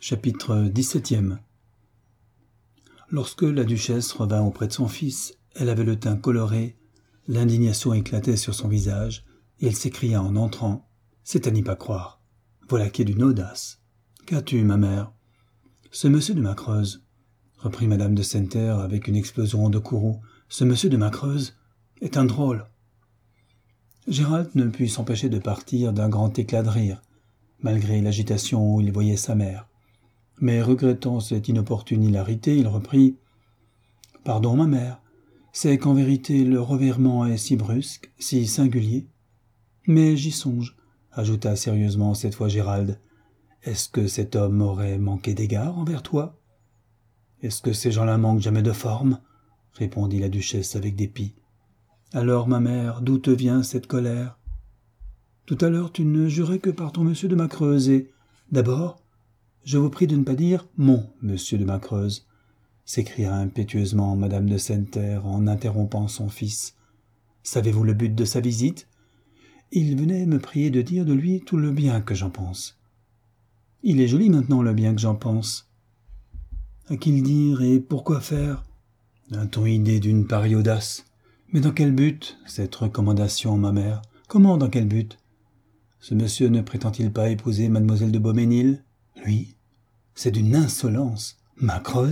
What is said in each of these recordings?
Chapitre 17. Lorsque la duchesse revint auprès de son fils, elle avait le teint coloré, l'indignation éclatait sur son visage, et elle s'écria en entrant : « C'est à n'y pas croire. Voilà qui est d'une audace. Qu'as-tu, ma mère ? » « Ce monsieur de ma Creuse, reprit madame de Senneterre avec une explosion de courroux, ce monsieur de ma Creuse est un drôle. » Gérald ne put s'empêcher de partir d'un grand éclat de rire, malgré l'agitation où il voyait sa mère. Mais regrettant cette inopportune hilarité, il reprit : « Pardon, ma mère, c'est qu'en vérité le revirement est si brusque, si singulier. Mais j'y songe, ajouta sérieusement cette fois Gérald. Est-ce que cet homme aurait manqué d'égard envers toi ? Est-ce que ces gens-là manquent jamais de forme ? Répondit la duchesse avec dépit. Alors, ma mère, d'où te vient cette colère ? Tout à l'heure, tu ne jurais que par ton monsieur de ma Creuse et, d'abord, je vous prie de ne pas dire mon monsieur de ma Creuse, s'écria impétueusement madame de Senneterre en interrompant son fils. Savez-vous le but de sa visite ? Il venait me prier de dire de lui tout le bien que j'en pense. Il est joli maintenant le bien que j'en pense. À qui le dire et pourquoi faire ? A-t-on idée d'une pareille audace ? Mais dans quel but, cette recommandation, ma mère ? Comment, dans quel but ? Ce monsieur ne prétend-il pas épouser mademoiselle de Beaumesnil ? Lui ? C'est d'une insolence. Ma Creuse ?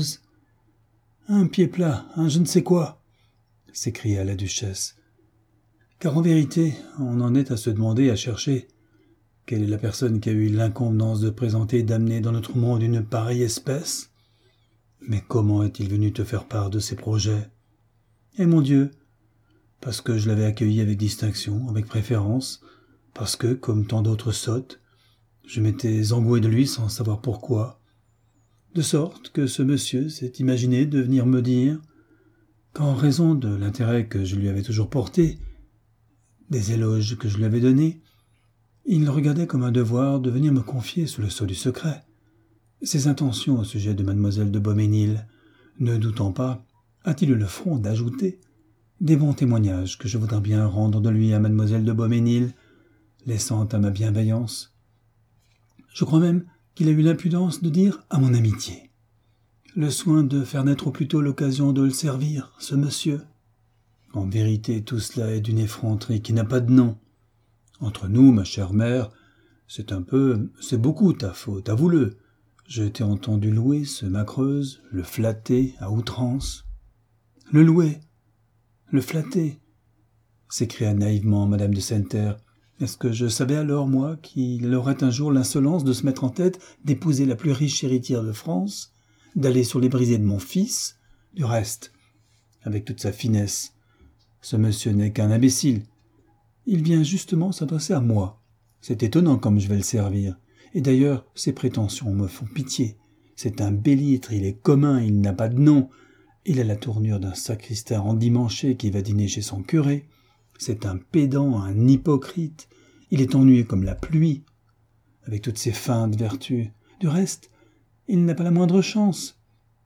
Un pied plat, un je ne sais quoi, s'écria la duchesse. Car en vérité, on en est à se demander et à chercher. Quelle est la personne qui a eu l'inconvenance de présenter et d'amener dans notre monde une pareille espèce ? Mais comment est-il venu te faire part de ses projets ? Eh mon Dieu, parce que je l'avais accueilli avec distinction, avec préférence, parce que, comme tant d'autres sottes, je m'étais engoué de lui sans savoir pourquoi. De sorte que ce monsieur s'est imaginé de venir me dire qu'en raison de l'intérêt que je lui avais toujours porté, des éloges que je lui avais donnés, il regardait comme un devoir de venir me confier sous le sceau du secret ses intentions au sujet de mademoiselle de Beaumesnil, ne doutant pas, a-t-il eu le front d'ajouter, des bons témoignages que je voudrais bien rendre de lui à mademoiselle de Beaumesnil, laissant à ma bienveillance. Je crois même qu'il a eu l'impudence de dire à mon amitié. Le soin de faire naître au plus tôt l'occasion de le servir, ce monsieur. En vérité, tout cela est d'une effronterie qui n'a pas de nom. Entre nous, ma chère mère, c'est beaucoup ta faute, avoue-le. Je t'ai entendu louer ce Macreuse, le flatter à outrance. Le louer, le flatter, s'écria naïvement madame de Senneterre. Est-ce que je savais alors, moi, qu'il aurait un jour l'insolence de se mettre en tête d'épouser la plus riche héritière de France, d'aller sur les brisées de mon fils ? Du reste, avec toute sa finesse, ce monsieur n'est qu'un imbécile. Il vient justement s'adresser à moi. C'est étonnant comme je vais le servir. Et d'ailleurs, ses prétentions me font pitié. C'est un bélitre, il est commun, il n'a pas de nom. Il a la tournure d'un sacristain endimanché qui va dîner chez son curé. C'est un pédant, un hypocrite. Il est ennuyeux comme la pluie, avec toutes ses feintes vertus. Du reste, il n'a pas la moindre chance.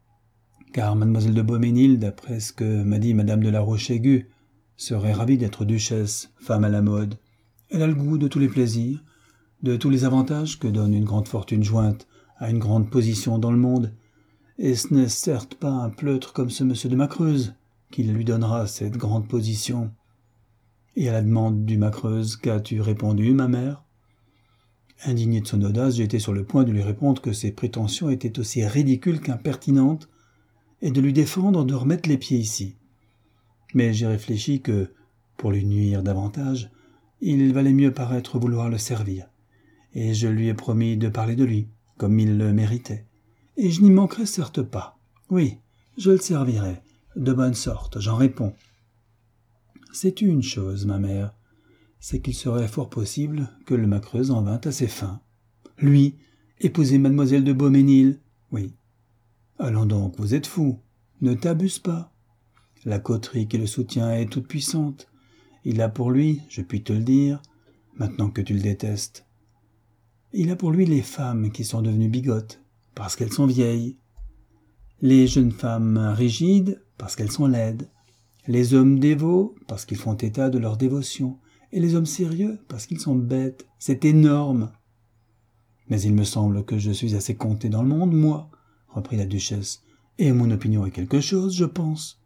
Car mademoiselle de Beaumesnil, d'après ce que m'a dit madame de la Roche-Aiguë, serait ravie d'être duchesse, femme à la mode. Elle a le goût de tous les plaisirs, de tous les avantages que donne une grande fortune jointe à une grande position dans le monde, et ce n'est certes pas un pleutre comme ce monsieur de Macreuse qui lui donnera cette grande position. Et à la demande du Macreuse, qu'as-tu répondu, ma mère ? Indigné de son audace, j'ai été sur le point de lui répondre que ses prétentions étaient aussi ridicules qu'impertinentes, et de lui défendre de remettre les pieds ici. Mais j'ai réfléchi que, pour lui nuire davantage, il valait mieux paraître vouloir le servir. Et je lui ai promis de parler de lui, comme il le méritait. Et je n'y manquerai certes pas. Oui, je le servirai, de bonne sorte, j'en réponds. Sais-tu une chose, ma mère, c'est qu'il serait fort possible que le Macreuse en vînt à ses fins. Lui, épouser mademoiselle de Beaumesnil, oui. Allons donc, vous êtes fou, ne t'abuse pas. La coterie qui le soutient est toute puissante. Il a pour lui, je puis te le dire, maintenant que tu le détestes, il a pour lui les femmes qui sont devenues bigotes, parce qu'elles sont vieilles, les jeunes femmes rigides, parce qu'elles sont laides, les hommes dévots, parce qu'ils font état de leur dévotion, et les hommes sérieux, parce qu'ils sont bêtes. C'est énorme. Mais il me semble que je suis assez compté dans le monde, moi, reprit la duchesse, et mon opinion est quelque chose, je pense.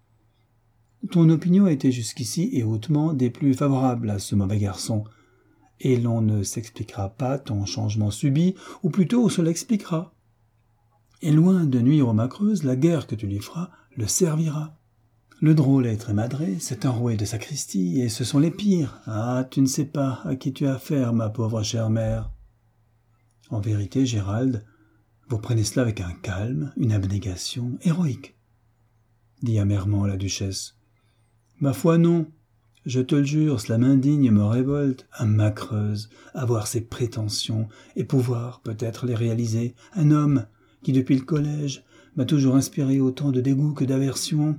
Ton opinion était jusqu'ici et hautement des plus favorables à ce mauvais garçon, et l'on ne s'expliquera pas ton changement subit, ou plutôt on se l'expliquera. Et loin de nuire aux Macreuses, la guerre que tu lui feras le servira. Le drôle est très madré, c'est un rouet de sacristie, et ce sont les pires. Ah, tu ne sais pas à qui tu as affaire, ma pauvre chère mère. En vérité, Gérald, vous prenez cela avec un calme, une abnégation héroïque, dit amèrement la duchesse. Ma foi non, je te le jure, cela m'indigne et me révolte, un Macreuse, avoir ces prétentions, et pouvoir peut-être les réaliser, un homme qui depuis le collège m'a toujours inspiré autant de dégoût que d'aversion.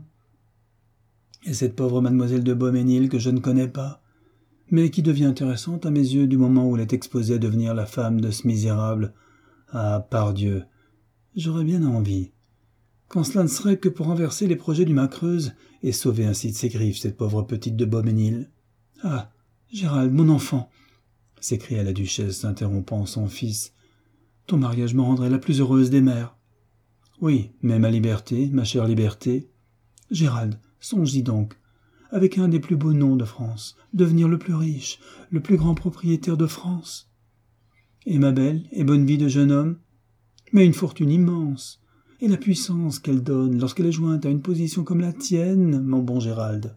Et cette pauvre mademoiselle de Beaumesnil que je ne connais pas, mais qui devient intéressante à mes yeux du moment où elle est exposée à devenir la femme de ce misérable. Ah, pardieu, j'aurais bien envie. Quand cela ne serait que pour renverser les projets du Macreuse et sauver ainsi de ses griffes cette pauvre petite de Beaumesnil. Ah, Gérald, mon enfant, s'écria la duchesse, interrompant son fils, ton mariage me rendrait la plus heureuse des mères. Oui, mais ma liberté, ma chère liberté. Gérald, songe-y donc, avec un des plus beaux noms de France, devenir le plus riche, le plus grand propriétaire de France. Et ma belle et bonne vie de jeune homme, mais une fortune immense, et la puissance qu'elle donne lorsqu'elle est jointe à une position comme la tienne, mon bon Gérald.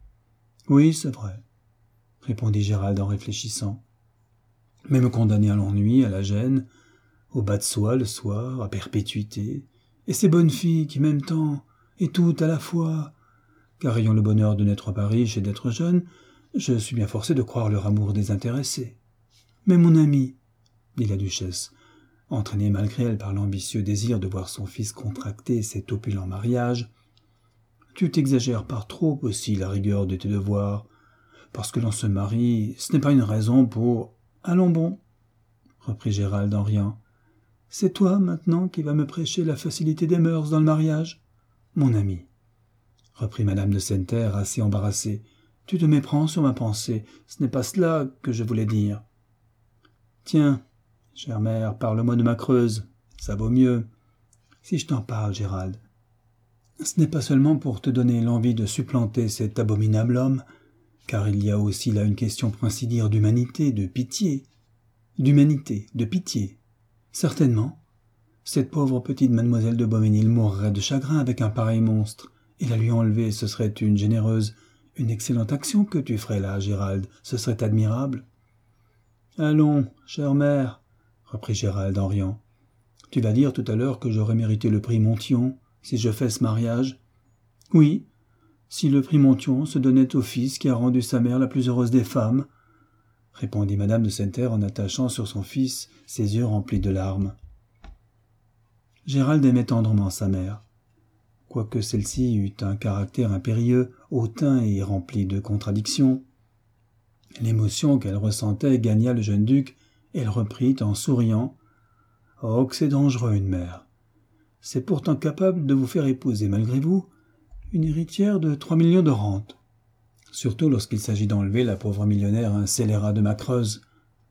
Oui, c'est vrai, répondit Gérald en réfléchissant. Mais me condamner à l'ennui, à la gêne, au bas de soie le soir, à perpétuité, et ces bonnes filles qui m'aiment tant, et toutes à la fois, car ayant le bonheur de n'être pas riche et d'être jeune, je suis bien forcé de croire leur amour désintéressé. Mais mon ami, dit la duchesse, entraînée malgré elle par l'ambitieux désir de voir son fils contracter cet opulent mariage, tu t'exagères par trop aussi la rigueur de tes devoirs, parce que l'on se marie, ce n'est pas une raison pour... Allons bon, reprit Gérald en riant. C'est toi, maintenant, qui vas me prêcher la facilité des mœurs dans le mariage? Mon ami, reprit madame de Senneterre, assez embarrassée, tu te méprends sur ma pensée, ce n'est pas cela que je voulais dire. Tiens, chère mère, parle-moi de Macreuse, ça vaut mieux. Si je t'en parle, Gérald, ce n'est pas seulement pour te donner l'envie de supplanter cet abominable homme, car il y a aussi là une question pour ainsi dire d'humanité, de pitié. D'humanité, de pitié. Certainement, cette pauvre petite mademoiselle de Beaumesnil mourrait de chagrin avec un pareil monstre, et la lui enlever, ce serait une généreuse, une excellente action que tu ferais là, Gérald, ce serait admirable. Allons, chère mère, reprit Gérald en riant, tu vas dire tout à l'heure que j'aurais mérité le prix Montyon, si je fais ce mariage. Oui, si le prix Montyon se donnait au fils qui a rendu sa mère la plus heureuse des femmes, répondit madame de Senneterre en attachant sur son fils ses yeux remplis de larmes. Gérald aimait tendrement sa mère, quoique celle-ci eût un caractère impérieux, hautain et rempli de contradictions. L'émotion qu'elle ressentait gagna le jeune duc, et elle reprit en souriant. « Oh, que c'est dangereux, une mère. C'est pourtant capable de vous faire épouser, malgré vous, une héritière de 3 millions de rente. Surtout lorsqu'il s'agit d'enlever la pauvre millionnaire à un scélérat de Macreuse.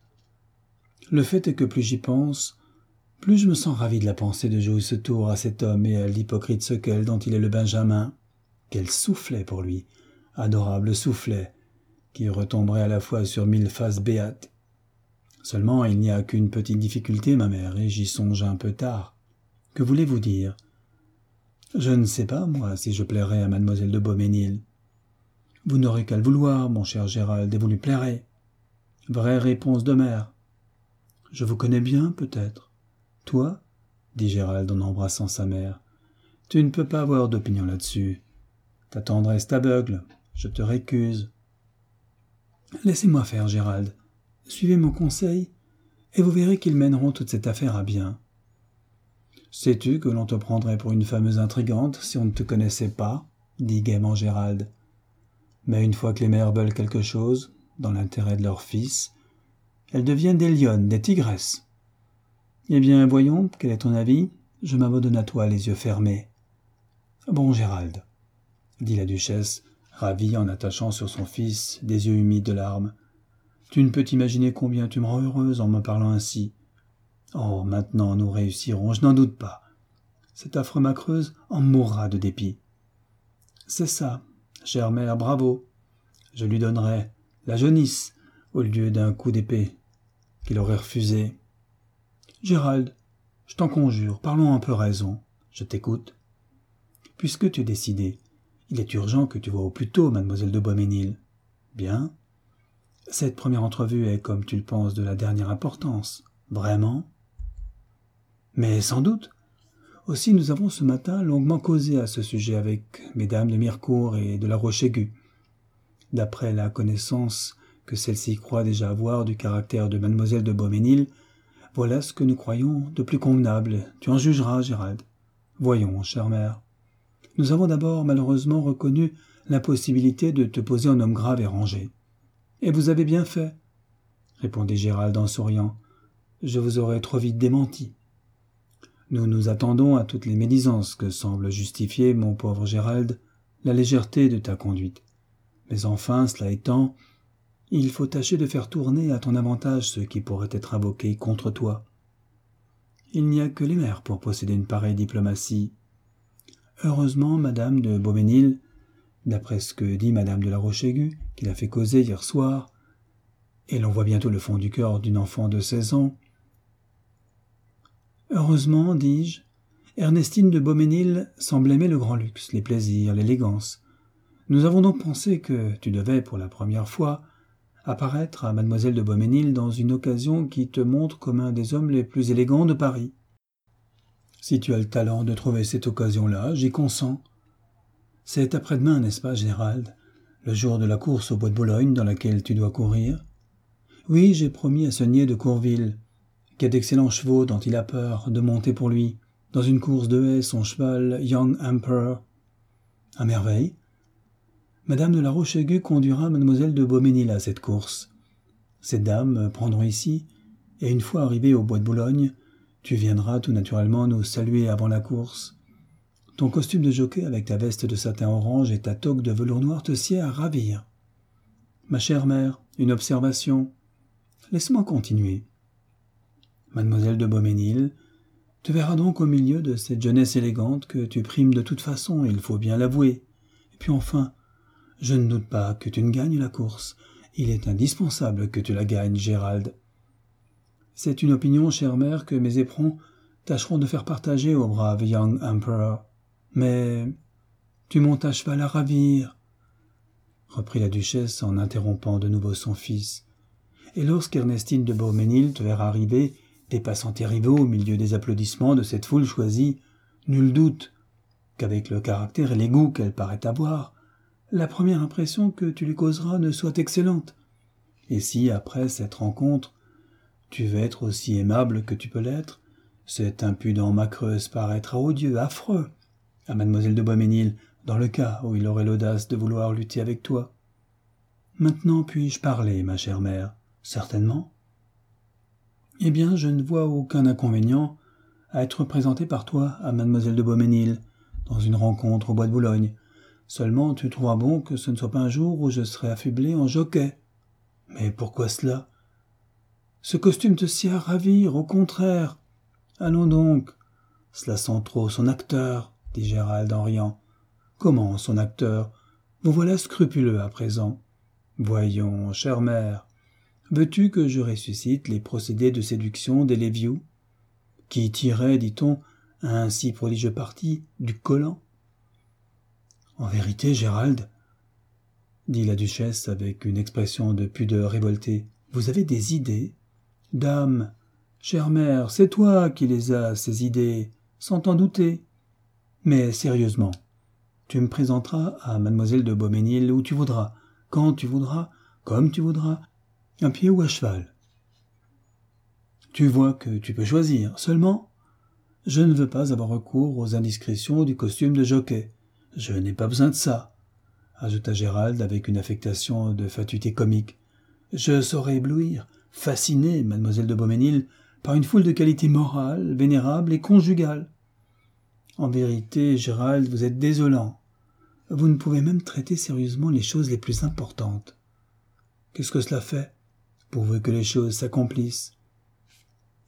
Le fait est que plus j'y pense, plus je me sens ravi de la pensée de jouer ce tour à cet homme et à l'hypocrite Sequel dont il est le benjamin. Quel soufflet pour lui, adorable soufflet, qui retomberait à la fois sur 1000 faces béates. Seulement, il n'y a qu'une petite difficulté, ma mère, et j'y songe un peu tard. Que voulez-vous dire? Je ne sais pas, moi, si je plairais à mademoiselle de Beaumesnil. Vous n'aurez qu'à le vouloir, mon cher Gérald, et vous lui plairez. Vraie réponse de mère. Je vous connais bien, peut-être. Toi, dit Gérald en embrassant sa mère, tu ne peux pas avoir d'opinion là-dessus. Ta tendresse t'aveugle, je te récuse. Laissez-moi faire, Gérald. Suivez mon conseil, et vous verrez qu'ils mèneront toute cette affaire à bien. Sais-tu que l'on te prendrait pour une fameuse intrigante si on ne te connaissait pas, dit gaiement Gérald. Mais une fois que les mères veulent quelque chose, dans l'intérêt de leur fils, elles deviennent des lionnes, des tigresses. Eh bien, voyons, quel est ton avis? Je m'abandonne à toi, les yeux fermés. Bon, Gérald, dit la duchesse, ravie en attachant sur son fils des yeux humides de larmes. Tu ne peux t'imaginer combien tu me rends heureuse en me parlant ainsi. Oh, maintenant nous réussirons, je n'en doute pas. Cet affreux Macreuse en mourra de dépit. C'est ça, chère mère, bravo. Je lui donnerai la jaunisse au lieu d'un coup d'épée qu'il aurait refusé. Gérald, je t'en conjure, parlons un peu raison. Je t'écoute. Puisque tu es décidé, il est urgent que tu vois au plus tôt mademoiselle de Boisménil. Bien. Cette première entrevue est, comme tu le penses, de la dernière importance. Vraiment? Mais sans doute. Aussi nous avons ce matin longuement causé à ce sujet avec mesdames de Mirecourt et de la Roche-Aiguë. D'après la connaissance que celle-ci croit déjà avoir du caractère de mademoiselle de Boisménil, voilà ce que nous croyons de plus convenable. Tu en jugeras, Gérald. Voyons, chère mère. Nous avons d'abord malheureusement reconnu l'impossibilité de te poser en homme grave et rangé. Et vous avez bien fait, répondit Gérald en souriant. Je vous aurais trop vite démenti. Nous nous attendons à toutes les médisances que semble justifier, mon pauvre Gérald, la légèreté de ta conduite. Mais enfin, cela étant, il faut tâcher de faire tourner à ton avantage ce qui pourrait être invoqué contre toi. Il n'y a que les mères pour posséder une pareille diplomatie. Heureusement, madame de Boisménil, d'après ce que dit madame de la Roche-Aiguë, qui l'a fait causer hier soir, et l'on voit bientôt le fond du cœur d'une enfant de 16 ans. Heureusement, dis-je, Ernestine de Boisménil semble aimer le grand luxe, les plaisirs, l'élégance. Nous avons donc pensé que tu devais, pour la première fois, apparaître à mademoiselle de Boisménil dans une occasion qui te montre comme un des hommes les plus élégants de Paris. Si tu as le talent de trouver cette occasion-là, j'y consens. C'est après-demain, n'est-ce pas, Gérald, le jour de la course au bois de Boulogne dans laquelle tu dois courir? Oui, j'ai promis à ce niais de Courville, qui a d'excellents chevaux dont il a peur, de monter pour lui, dans une course de haie, son cheval Young Emperor. À merveille. Madame de la Roche-Aiguë conduira mademoiselle de Boisménil à cette course. Ces dames prendront ici, et une fois arrivées au bois de Boulogne, tu viendras tout naturellement nous saluer avant la course. Ton costume de jockey avec ta veste de satin orange et ta toque de velours noir te sied à ravir. Ma chère mère, une observation. Laisse-moi continuer. Mademoiselle de Boisménil te verra donc au milieu de cette jeunesse élégante que tu primes de toute façon, il faut bien l'avouer. Et puis enfin, je ne doute pas que tu ne gagnes la course. Il est indispensable que tu la gagnes, Gérald. C'est une opinion, chère mère, que mes éperons tâcheront de faire partager au brave Young Emperor. Mais tu montes à cheval à ravir, reprit la duchesse en interrompant de nouveau son fils. Et lorsqu'Ernestine de Boisménil te verra arriver, dépassant tes rivaux au milieu des applaudissements de cette foule choisie, nul doute qu'avec le caractère et les goûts qu'elle paraît avoir, la première impression que tu lui causeras ne soit excellente. Et si, après cette rencontre, tu veux être aussi aimable que tu peux l'être, cet impudent Macreuse paraîtra odieux, affreux, à mademoiselle de Boisménil, dans le cas où il aurait l'audace de vouloir lutter avec toi. Maintenant puis-je parler, ma chère mère? Certainement. Eh bien, je ne vois aucun inconvénient à être présenté par toi à mademoiselle de Boisménil, dans une rencontre au bois de Boulogne. Seulement, tu trouveras bon que ce ne soit pas un jour où je serai affublé en jockey. Mais pourquoi cela? Ce costume te sied à ravir, au contraire. Allons donc. Cela sent trop son acteur, dit Gérald en riant. Comment son acteur? Vous voilà scrupuleux à présent. Voyons, chère mère, veux-tu que je ressuscite les procédés de séduction des Léviou, qui tiraient, dit-on, à un si prodigieux parti du collant? En vérité, Gérald, dit la duchesse avec une expression de pudeur révoltée, vous avez des idées? Dame, chère mère, c'est toi qui les as, ces idées, sans t'en douter. Mais sérieusement, tu me présenteras à mademoiselle de Boisménil où tu voudras, quand tu voudras, comme tu voudras, à pied ou à cheval. Tu vois que tu peux choisir, seulement, je ne veux pas avoir recours aux indiscrétions du costume de jockey. Je n'ai pas besoin de ça, ajouta Gérald avec une affectation de fatuité comique. Je saurais éblouir, fasciner mademoiselle de Boisménil par une foule de qualités morales, vénérables et conjugales. En vérité, Gérald, vous êtes désolant. Vous ne pouvez même traiter sérieusement les choses les plus importantes. Qu'est-ce que cela fait, pourvu que les choses s'accomplissent?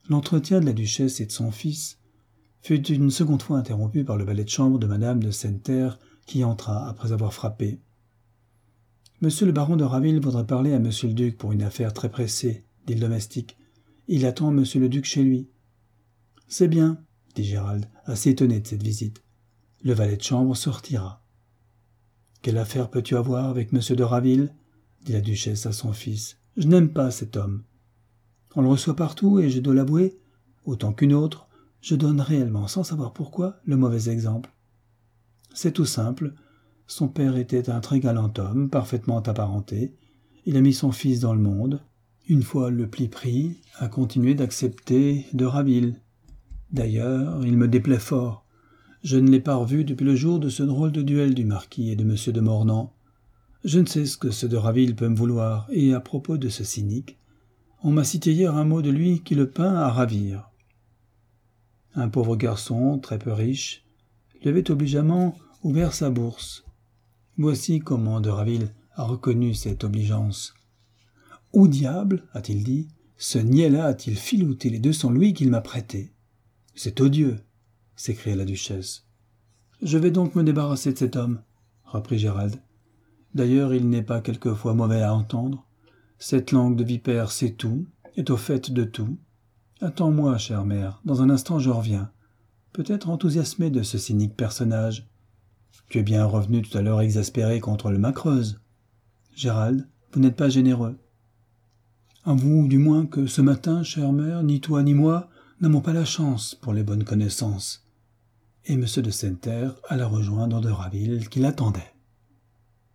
L'entretien de la duchesse et de son fils fut une seconde fois interrompu par le valet de chambre de madame de Senneterre qui entra après avoir frappé. « Monsieur le baron de Raville voudrait parler à monsieur le duc pour une affaire très pressée, dit le domestique. Il attend monsieur le duc chez lui. »« C'est bien, dit Gérald, assez étonné de cette visite. Le valet de chambre se retira. « Quelle affaire peux-tu avoir avec monsieur de Raville ?» dit la duchesse à son fils. « Je n'aime pas cet homme. On le reçoit partout et je dois l'avouer, autant qu'une autre, je donne réellement, sans savoir pourquoi, le mauvais exemple. C'est tout simple. Son père était un très galant homme, parfaitement apparenté. Il a mis son fils dans le monde. Une fois le pli pris, a continué d'accepter de Raville. D'ailleurs, il me déplaît fort. Je ne l'ai pas revu depuis le jour de ce drôle de duel du marquis et de monsieur de Mornan. Je ne sais ce que ce de Raville peut me vouloir, et à propos de ce cynique, on m'a cité hier un mot de lui qui le peint à ravir. Un pauvre garçon, très peu riche, lui avait obligeamment ouvert sa bourse. Voici comment de Raville a reconnu cette obligeance. « Où diable, a-t-il dit, ce niais-là a-t-il filouté les 200 louis qu'il m'a prêtés ? C'est odieux !» s'écria la duchesse. « Je vais donc me débarrasser de cet homme, » reprit Gérald. « D'ailleurs, il n'est pas quelquefois mauvais à entendre. Cette langue de vipère sait tout, est au fait de tout. Attends-moi, chère mère, dans un instant je reviens, peut-être enthousiasmé de ce cynique personnage. Tu es bien revenu tout à l'heure exaspéré contre le Macreuse. Gérald, vous n'êtes pas généreux. Avoue du moins que ce matin, chère mère, ni toi ni moi n'avons pas la chance pour les bonnes connaissances. » Et M. de Senneterre alla rejoindre de Raville qui l'attendait.